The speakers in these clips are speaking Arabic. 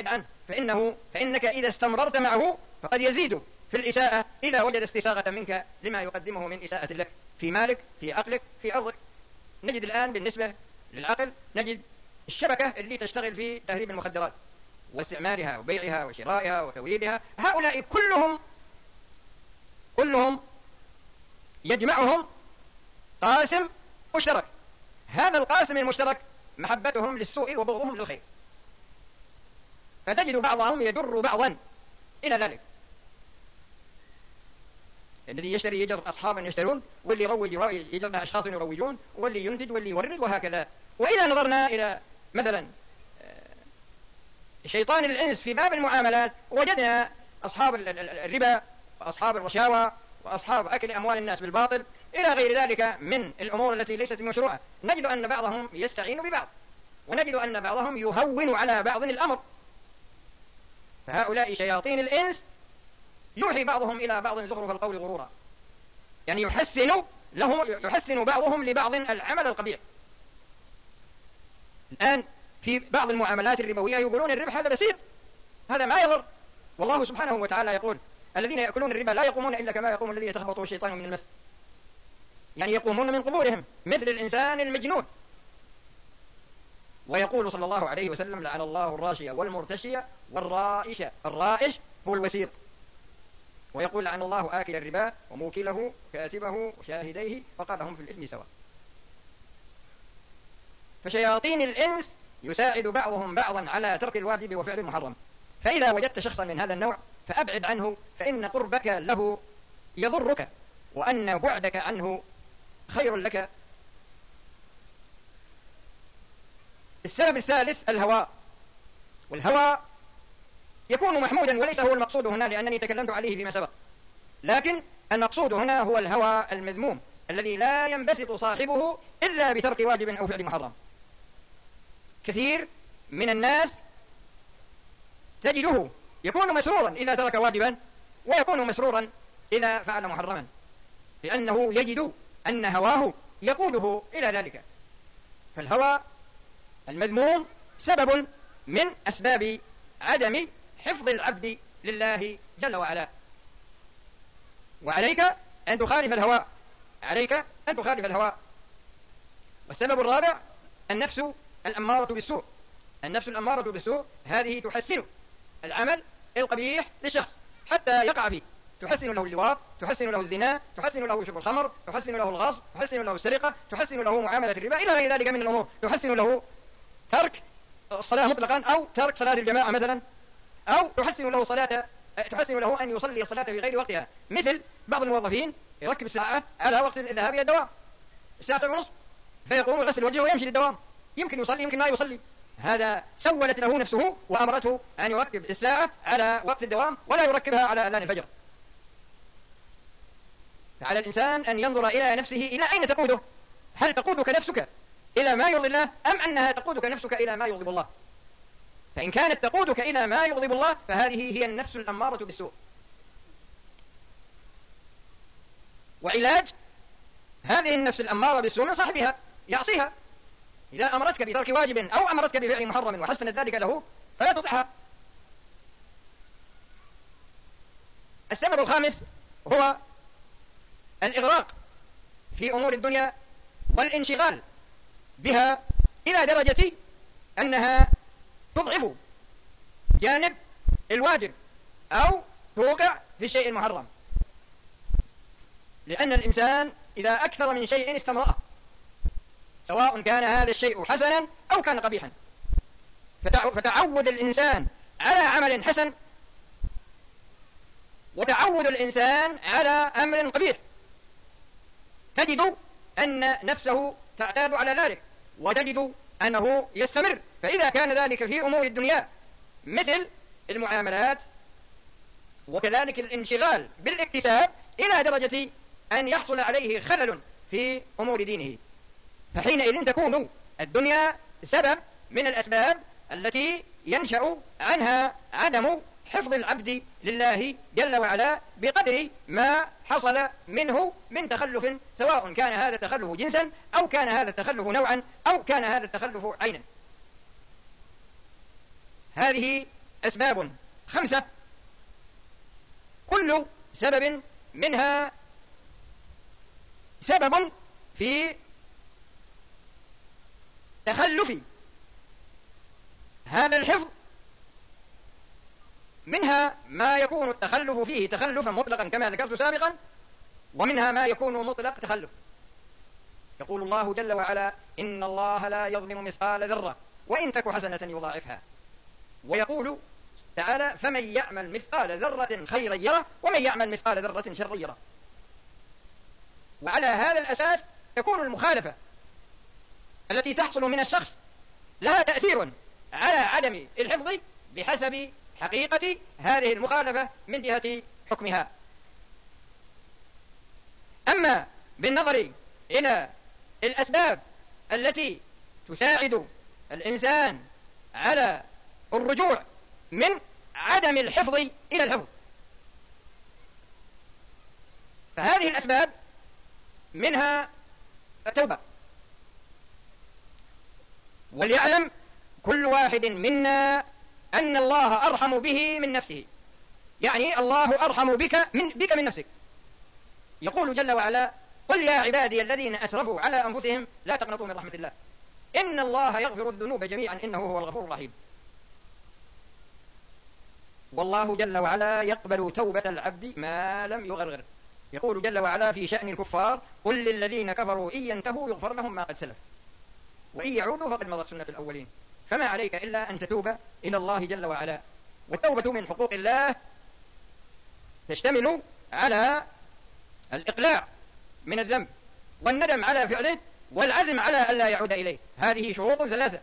فابعد عنه، فإنك إذا استمررت معه فقد يزيد في الإساءة إذا وجد استساغة منك لما يقدمه من إساءة لك في مالك، في عقلك، في أرضك. نجد الآن بالنسبة للعقل نجد الشبكة اللي تشتغل في تهريب المخدرات واستعمالها وبيعها وشرائها وتوريدها، هؤلاء كلهم يجمعهم قاسم مشترك. هذا القاسم المشترك محبتهم للسوء وبغضهم للخير، فتجد بعضهم يجر بعضا إلى ذلك. الذي يشتري يجر أصحابا يشترون، واللي يروج يجر أشخاص يروجون، واللي ينتج واللي يورد، وهكذا. وإذا نظرنا إلى مثلا شيطان الإنس في باب المعاملات، وجدنا أصحاب الربا وأصحاب الرشاوى وأصحاب أكل أموال الناس بالباطل إلى غير ذلك من الأمور التي ليست مشروعة. نجد أن بعضهم يستعين ببعض، ونجد أن بعضهم يهون على بعض الأمر. فهؤلاء شياطين الإنس يوحي بعضهم إلى بعض زخرف القول غرورا، يعني يحسن بعضهم لبعض العمل القبيح. الآن في بعض المعاملات الربوية يقولون الربح هذا بسيط، هذا ما يضر، والله سبحانه وتعالى يقول الذين يأكلون الربا لا يقومون إلا كما يقوم الذي يتخبطه الشيطان من المس، يعني يقومون من قبورهم مثل الإنسان المجنون. ويقول صلى الله عليه وسلم لعن الله الراشية والمرتشية والرائشة. الرائش هو الوسيط. ويقول لعن الله آكل الربا وموكله كاتبه وشاهديه وقالهم في الإثم سواء. فشياطين الإنس يساعد بعضهم بعضا على ترك الواجب وفعل المحرم. فإذا وجدت شخصا من هذا النوع فأبعد عنه، فإن قربك له يضرك، وأن بعدك عنه خير لك. السبب الثالث الهوى. والهوى يكون محمودا وليس هو المقصود هنا، لأنني تكلمت عليه فيما سبق، لكن المقصود هنا هو الهوى المذموم الذي لا ينبسط صاحبه إلا بترك واجب أو فعل محرم. كثير من الناس تجده يكون مسرورا إذا ترك واجبا، ويكون مسرورا إذا فعل محرما، لأنه يجد أن هواه يقوده إلى ذلك. فالهوى المذموم سبب من أسباب عدم حفظ العبد لله جل وعلا. وعليك أن تخالف الهوى، عليك أن تخالف الهوى. والسبب الرابع النفس الأمارة بالسوء. النفس الأمارة بالسوء هذه تحسن العمل القبيح للشخص حتى يقع فيه، تحسن له اللواط، تحسن له الزنا، تحسن له شرب الخمر، تحسن له الغصب، تحسن له السرقة، تحسن له معاملة الربا إلى غير ذلك من الأمور، تحسن له ترك الصلاة مطلقا أو ترك صلاة الجماعة مثلا، أو تحسن له أن يصلي الصلاة في غير وقتها. مثل بعض الموظفين يركب الساعة على وقت الذهاب إلى الدوام الساعة 7:30، فيقوم يغسل وجهه ويمشي للدوام، يمكن يصلي يمكن لا يصلي. هذا سولت له نفسه وأمرته أن يركب الساعة على وقت الدوام ولا يركبها على أذان الفجر. فعلى الإنسان أن ينظر إلى نفسه إلى أين تقوده. هل تقودك نفسك إلى ما يرضي الله، أم أنها تقودك نفسك إلى ما يغضب الله؟ فإن كانت تقودك إلى ما يغضب الله فهذه هي النفس الأمارة بالسوء. وعلاج هذه النفس الأمارة بالسوء من صاحبها يعصيها. إذا أمرتك بترك واجب أو أمرتك بفعل محرم وحسنت ذلك له فلا تطعها. السبب الخامس هو الإغراق في أمور الدنيا والانشغال بها إلى درجة أنها تضعف جانب الواجب أو توقع في الشيء المحرم. لأن الإنسان إذا أكثر من شيء استمرأه، سواء كان هذا الشيء حسنا أو كان قبيحا، فتعود الإنسان على عمل حسن وتعود الإنسان على أمر قبيح، تجد أن نفسه تعتاد على ذلك وتجد أنه يستمر. فإذا كان ذلك في أمور الدنيا مثل المعاملات وكذلك الانشغال بالاكتساب إلى درجة أن يحصل عليه خلل في أمور دينه، فحينئذ تكون الدنيا سبب من الأسباب التي ينشأ عنها عدم حفظ العبد لله جل وعلا بقدر ما حصل منه من تخلف، سواء كان هذا التخلف جنسا أو كان هذا التخلف نوعا أو كان هذا التخلف عينا. هذه أسباب 5 كل سبب منها سبب في تخلف هذا الحفظ، منها ما يكون التخلف فيه تخلفا مطلقا كما ذكرت سابقا، ومنها ما يكون مطلق تخلف. يقول الله جل وعلا: إن الله لا يظلم مثقال ذرة وإن تك حسنة يضاعفها. ويقول تعالى: فمن يعمل مثقال ذرة خيرا يره ومن يعمل مثقال ذرة شرا يره. وعلى هذا الأساس تكون المخالفة التي تحصل من الشخص لها تأثير على عدم الحفظ بحسب حقيقة هذه المخالفة من جهة حكمها. أما بالنظر إلى الأسباب التي تساعد الإنسان على الرجوع من عدم الحفظ إلى الحفظ، فهذه الأسباب منها التوبة. وليعلم كل واحد منا أن الله أرحم به من نفسه، يعني الله أرحم بك من نفسك. يقول جل وعلا: قل يا عبادي الذين أسرفوا على أنفسهم لا تقنطوا من رحمة الله إن الله يغفر الذنوب جميعا إنه هو الغفور الرحيم. والله جل وعلا يقبل توبة العبد ما لم يغرغر. يقول جل وعلا في شأن الكفار: قل للذين كفروا إن ينتهوا يغفر لهم ما قد سلف وإن يعودوا فقد مضت سنة الأولين. فما عليك إلا أن تتوب إلى الله جل وعلا. والتوبة من حقوق الله تشتمل على الإقلاع من الذنب والندم على فعله والعزم على ألا يعود إليه. هذه شروط 3.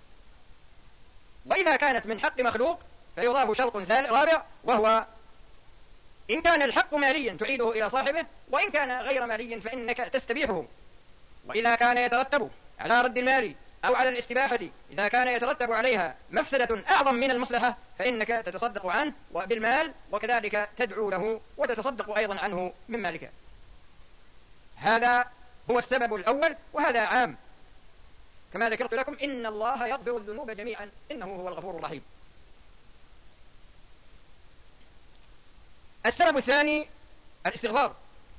وإذا كانت من حق مخلوق فيضاف شرط رابع، وهو إن كان الحق ماليا تعيده إلى صاحبه، وإن كان غير مالي فإنك تستبيحه. وإذا كان يترتب على رد المال أو على الاستباحة، إذا كان يترتب عليها مفسدة أعظم من المصلحة فإنك تتصدق عنه بالمال، وكذلك تدعو له وتتصدق أيضا عنه من مالك. هذا هو السبب الأول، وهذا عام كما ذكرت لكم: إن الله يغفر الذنوب جميعا إنه هو الغفور الرحيم. السبب الثاني الاستغفار،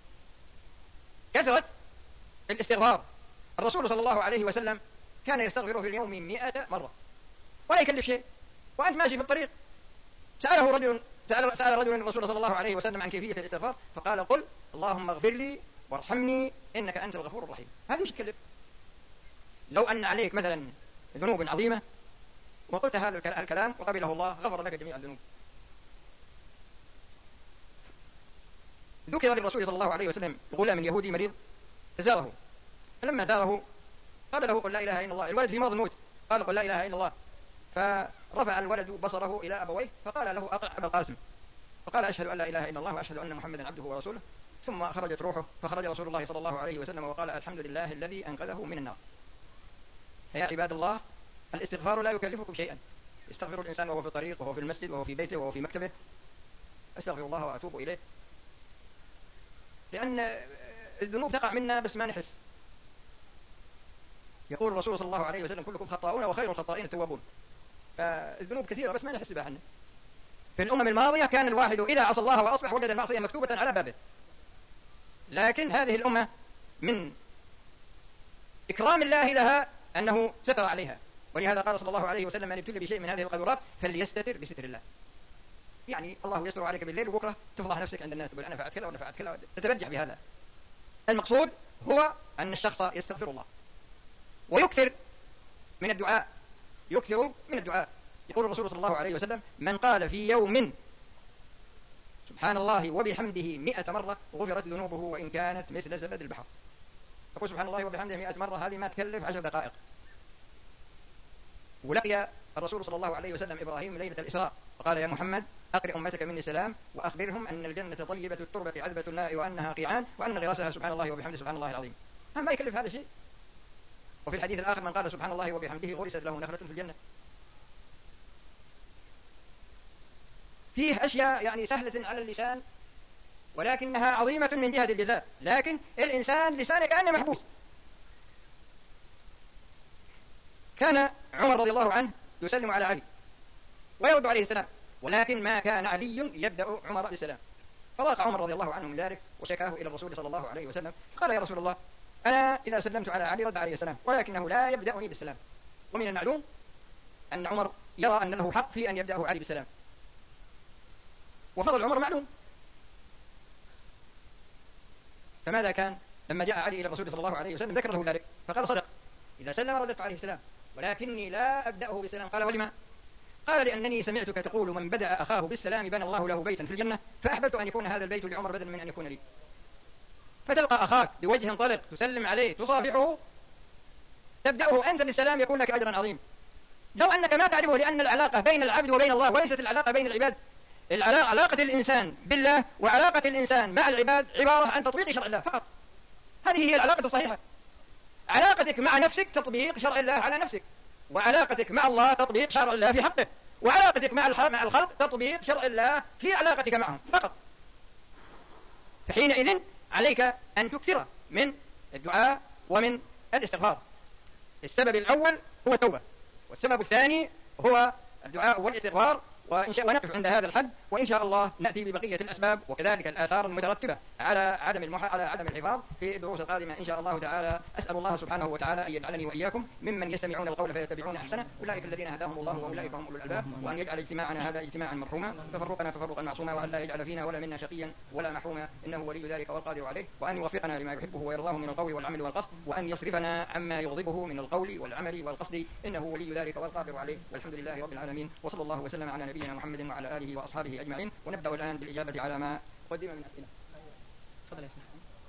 كثرة الاستغفار. الرسول صلى الله عليه وسلم كان يستغفر في اليوم 100 مرة ولا يكلف شيء، وأنت ماشي في الطريق سأل رجل الرسول صلى الله عليه وسلم عن كيفية الاستغفار فقال: قل اللهم اغفر لي وارحمني إنك أنت الغفور الرحيم. هذا مش تكلف. لو أن عليك مثلا ذنوب عظيمة وقلت هذا الكلام وقبله الله غفر لك جميع الذنوب. ذكر للرسول صلى الله عليه وسلم غلام يهودي مريض زاره، فلما زاره قال له: قل لا إله إلا الله. الولد في مرض الموت، قال: قل لا إله إلا الله. فرفع الولد بصره إلى أبويه فقال له: أطع أبا القاسم. فقال: أشهد أن لا إله إلا الله وأشهد أن محمدا عبده ورسوله. ثم خرجت روحه، فخرج رسول الله صلى الله عليه وسلم وقال: الحمد لله الذي أنقذه من النار. فيا عباد الله، الاستغفار لا يكلفكم شيئا. يستغفر الإنسان وهو في الطريق وهو في المسجد وهو في بيته وهو في مكتبه: أستغفر الله وأتوب إليه. لأن الذنوب تقع منا بس ما نحس. يقول الرسول صلى الله عليه وسلم: كلكم خطاؤون وخير الخطائين التوابون. فالذنوب كثيرة بس ما نحس بها. في الأمم الماضية كان الواحد إذا عصى الله وأصبح وجد المعصية مكتوبة على بابه، لكن هذه الأمة من إكرام الله لها أنه ستر عليها، ولهذا قال صلى الله عليه وسلم: من ابتلي بشيء من هذه القدرات فليستتر بستر الله. يعني الله يستر عليك بالليل وبكرة تفضح نفسك عند الناس تقول أنا فعلت كذا وأنا فعلت كذا، تتبجح بهذا. المقصود هو أن الشخص يستغفر الله ويكثر من الدعاء، يكثر من الدعاء. يقول الرسول صلى الله عليه وسلم: من قال في يوم سبحان الله وبحمده 100 مرة غفرت ذنوبه وإن كانت مثل زبد البحر. تقول سبحان الله وبحمده 100 مرة، هذه ما تكلف 10 دقائق. ولقي الرسول صلى الله عليه وسلم إبراهيم ليلة الإسراء فقال: يا محمد أقرئ أمتك مني السلام وأخبرهم أن الجنة طيبة التربة عذبة الماء وأنها قيعان وأن غراسها سبحان الله وبحمده سبحان الله العظيم. ما يكلف هذا شيء. وفي الحديث الآخر: من قال سبحان الله وبحمده غرست له نخلة في الجنة. فيه أشياء يعني سهلة على اللسان ولكنها عظيمة من جهة الجزاء، لكن الإنسان لسانه كأنه محبوس. كان عمر رضي الله عنه يسلم على علي ويرد عليه السلام، ولكن ما كان علي يبدأ عمر بالسلام. فضاق عمر رضي الله عنه من ذلك وشكاه إلى الرسول صلى الله عليه وسلم، قال: يا رسول الله، أنا إذا سلمت على علي رد عليه السلام، ولكنه لا يبدأني بالسلام. ومن المعلوم أن عمر يرى أن له حق في أن يبدأه علي بالسلام، وفضل عمر معلوم. فماذا كان لما جاء علي إلى الرسول صلى الله عليه وسلم ذكر له ذلك، فقال: صدق، إذا سلم رددت عليه السلام، ولكني لا أبدأه بالسلام. قال: ولما؟ قال: لأنني سمعتك تقول: من بدأ أخاه بالسلام بنى الله له بيتا في الجنة، فأحببت أن يكون هذا البيت لعمر بدلا من أن يكون لي. فتلقى أخاك بوجه طلق، تسلم عليه، تصافحه، تبدأه أنت بالسلام، يكون لك أجرا عظيم. لو أنك ما تعرفه، لأن العلاقة بين العبد وبين الله وليست العلاقة بين العباد. علاقة الإنسان بالله وعلاقة الإنسان مع العباد عبارة عن تطبيق شرع الله فقط. هذه هي العلاقة الصحيحة. علاقتك مع نفسك تطبيق شرع الله على نفسك، وعلاقتك مع الله تطبيق شرع الله في حقه، وعلاقتك مع الخلق تطبيق شرع الله في علاقتك معهم فقط. فحينئذ عليك أن تكثر من الدعاء ومن الاستغفار. السبب الأول هو التوبة، والسبب الثاني هو الدعاء والاستغفار. ونقف عند هذا الحد، وإن شاء الله نأتي ببقية الأسباب وكذلك الآثار المترتبة على عدم الحفاظ في الدروس القادمة إن شاء الله تعالى. أسأل الله سبحانه وتعالى أن يجعلني وإياكم ممن يستمعون القول فيتبعون أحسنه، أولئك الذين هداهم الله وأولئك هم أولو الألباب، وأن يجعل اجتماعنا هذا اجتماعا مرحوما، تفرقنا تفرقا معصوما، وأن لا يجعل فينا ولا منا شقيا ولا محروما، إنه ولي ذلك والقادر عليه، وأن يوفقنا لما يحبه ويرضاه من القول والعمل والقصد، وأن يصرفنا عما يغضبه من القول والعمل والقصد، إنه ولي ذلك والقادر عليه. والحمد لله رب العالمين، وصلى الله وسلم على نبينا محمد وعلى آله وأصحابه أجمعين. ونبدأ الآن بالإجابة على ما قدم من أسئلة. تفضل يا سيدي.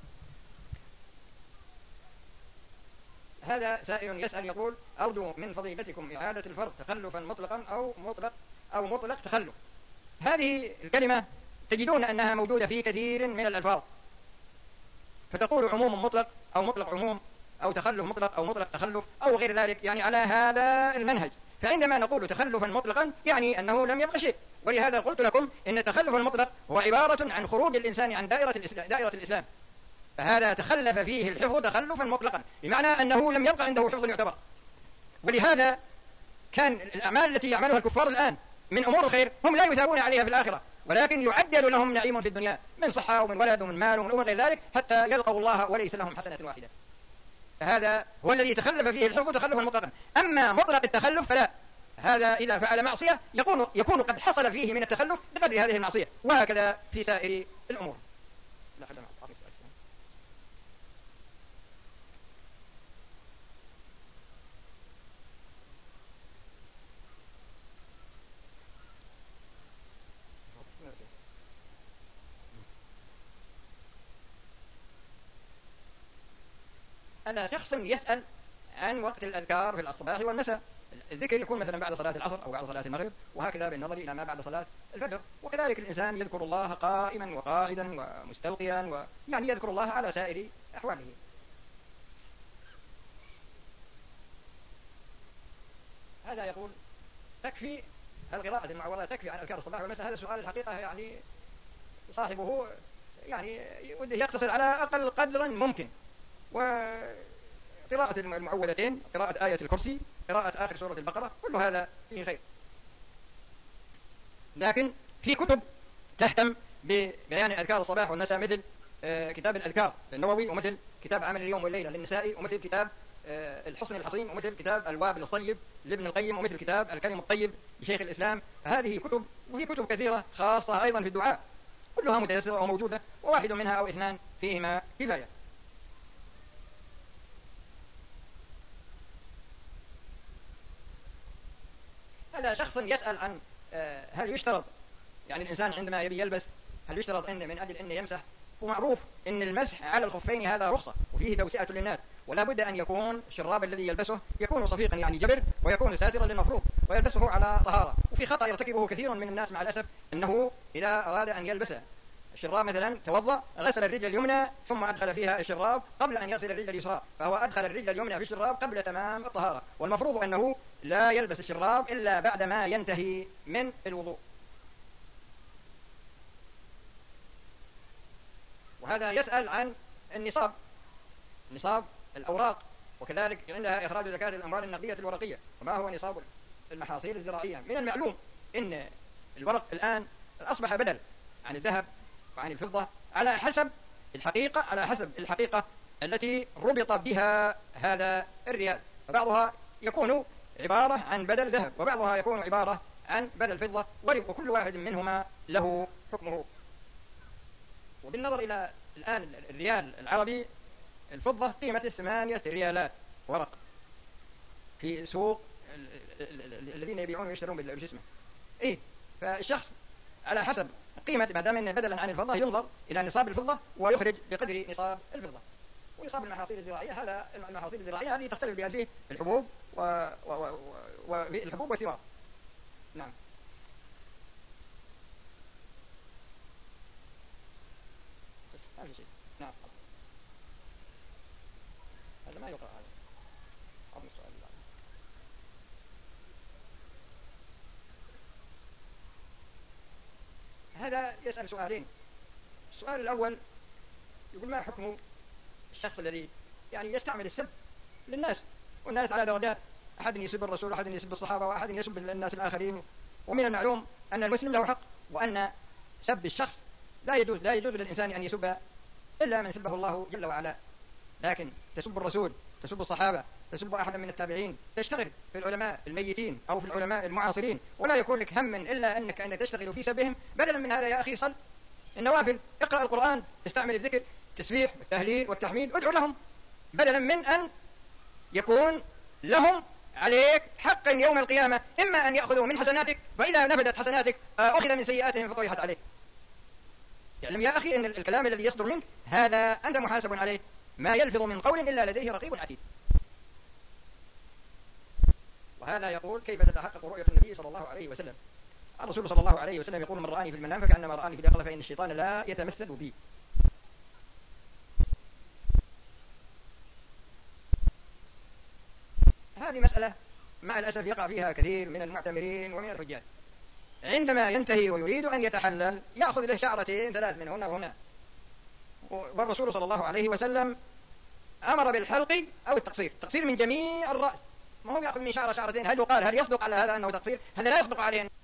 هذا سائل يسأل يقول: أرجو من فضيلتكم إعادة الفرق تخلفا مطلقا أو مطلق تخلف. هذه الكلمة تجدون أنها موجودة في كثير من الألفاظ، فتقول عموم مطلق أو مطلق عموم أو تخلف مطلق أو مطلق تخلف أو غير ذلك، يعني على هذا المنهج. فعندما نقول تخلفا مطلقا يعني أنه لم يبق شيء، ولهذا قلت لكم إن التخلف المطلق هو عبارة عن خروج الإنسان عن دائرة الإسلام، فهذا تخلف فيه الحفظ تخلفا مطلقا، بمعنى أنه لم يبقى عنده حفظ يعتبر. ولهذا كان الأعمال التي يعملها الكفار الآن من أمور الخير هم لا يثابون عليها في الآخرة، ولكن يعدل لهم نعيم في الدنيا من صحة ومن ولد ومن مال ومن أمور غير ذلك، حتى يلقوا الله وليس لهم حسنة واحدة. فهذا هو الذي تخلف فيه الحفظ تخلفا مطلقا. أما مطلق التخلف فلا، هذا إذا فعل معصية يكون قد حصل فيه من التخلف بقدر هذه المعصية، وهكذا في سائر الأمور. أنا شخص يسأل عن وقت الأذكار في الصباح والمساء. الذكر يكون مثلا بعد صلاة العصر أو بعد صلاة المغرب، وهكذا بالنظر إلى ما بعد صلاة الفجر. وكذلك الإنسان يذكر الله قائما وقاعدا ومستلقيا، يعني يذكر الله على سائر أحواله. هذا يقول: تكفي القراءة المعوضة تكفي عن أذكار الصباح والمساء؟ هذا السؤال الحقيقة يعني صاحبه يعني وده يقتصر على أقل قدر ممكن، وقراءة المعوذتين، قراءة آية الكرسي، قراءة آخر سورة البقرة، كل هذا فيه خير. لكن في كتب تهتم ببيان أذكار الصباح والمساء، مثل كتاب الأذكار للنووي، ومثل كتاب عمل اليوم والليلة للنسائي، ومثل كتاب الحصن الحصين، ومثل كتاب الوابل الصيب لابن القيم، ومثل كتاب الكلم الطيب لشيخ الإسلام. هذه كتب، وفي كتب كثيرة خاصة أيضا في الدعاء، كلها متيسرة وموجودة، وواحد منها أو اثنان فيهما كفاية. هذا شخص يسأل عن هل يشترط، يعني الإنسان عندما يبي يلبس هل يشترط إن من أجل أن يمسح؟ ومعروف إن المسح على الخفين هذا رخصة وفيه توسئة للناس، ولا بد أن يكون الشراب الذي يلبسه يكون صفيقا يعني جبر، ويكون ساترا للمفروض، ويلبسه على طهارة. وفي خطأ يرتكبه كثير من الناس مع الأسف، أنه إذا أراد أن يلبس الشراب مثلا توضأ، غسل الرجل اليمنى ثم أدخل فيها الشراب قبل أن يغسل الرجل اليسرى، فهو أدخل الرجل اليمنى في الشراب قبل تمام الطهارة، والمفروض أنه لا يلبس الشراب إلا بعدما ينتهي من الوضوء. وهذا يسأل عن النصاب، نصاب الأوراق، وكذلك عندها إخراج زكاة الأموال النقدية الورقية، وما هو نصاب المحاصيل الزراعية. من المعلوم أن الورق الآن أصبح بدل عن الذهب وعن الفضة على حسب الحقيقة التي ربط بها هذا الريال، فبعضها يكون عبارة عن بدل ذهب وبعضها يكون عبارة عن بدل فضة، وكل واحد منهما له حكمه. وبالنظر إلى الآن الريال العربي، الفضة قيمة 8 ريالات ورق في سوق الذين يبيعون ويشترون بالجسم. فالشخص على حسب قيمة، ما دام بدلا عن الفضة ينظر إلى نصاب الفضة ويخرج بقدر نصاب الفضة. ونصاب المحاصيل الزراعية، هذا المحاصيل الزراعية هذه تختلف بها فيه الحبوب والحبوب والثمار. نعم. ما في شيء. نعم. هذا ما يقرأ هذا. أظن السؤال اللي بعده. هذا يسأل سؤالين. السؤال الأول يقول: ما حكم الشخص الذي يعني يستعمل السب للناس، والناس على درجات، أحد يسب الرسول وأحد يسب الصحابة وأحد يسب الناس الآخرين، ومن المعلوم أن المسلم له حق، وأن سب الشخص لا يجوز للإنسان أن يسب إلا من سبه الله جل وعلا. لكن تسب الرسول، تسب الصحابة، تسب أحدا من التابعين، تشتغل في العلماء الميتين أو في العلماء المعاصرين، ولا يكون لك هم إلا أنك تشتغل في سبهم. بدلا من هذا يا أخي صل النوافل، اقرأ القرآن، استعمل الذكر، التسبيح والتهليل والتحميد، ادعو لهم، بدلا من أن يكون لهم عليك حقا يوم القيامة، إما أن يأخذوا من حسناتك، وإذا نفدت حسناتك أخذ من سيئاتهم فطرحت عليك. اعلم يا أخي أن الكلام الذي يصدر منك هذا أنت محاسب عليه، ما يلفظ من قول إلا لديه رقيب عتيد. وهذا يقول: كيف تتحقق رؤية النبي صلى الله عليه وسلم؟ الرسول صلى الله عليه وسلم يقول: من رآني في المنام فكأنما رآني في اليقظة، فإن الشيطان لا يتمثل بي. هذه مسألة مع الأسف يقع فيها كثير من المعتمرين ومن الحجاج، عندما ينتهي ويريد أن يتحلل يأخذ له شعرتين 3 من هنا وهنا، والرسول صلى الله عليه وسلم أمر بالحلق أو التقصير من جميع الرأس، ما هو يأخذ من شعرتين. هل يصدق على هذا أنه تقصير؟ هذا لا يصدق عليه.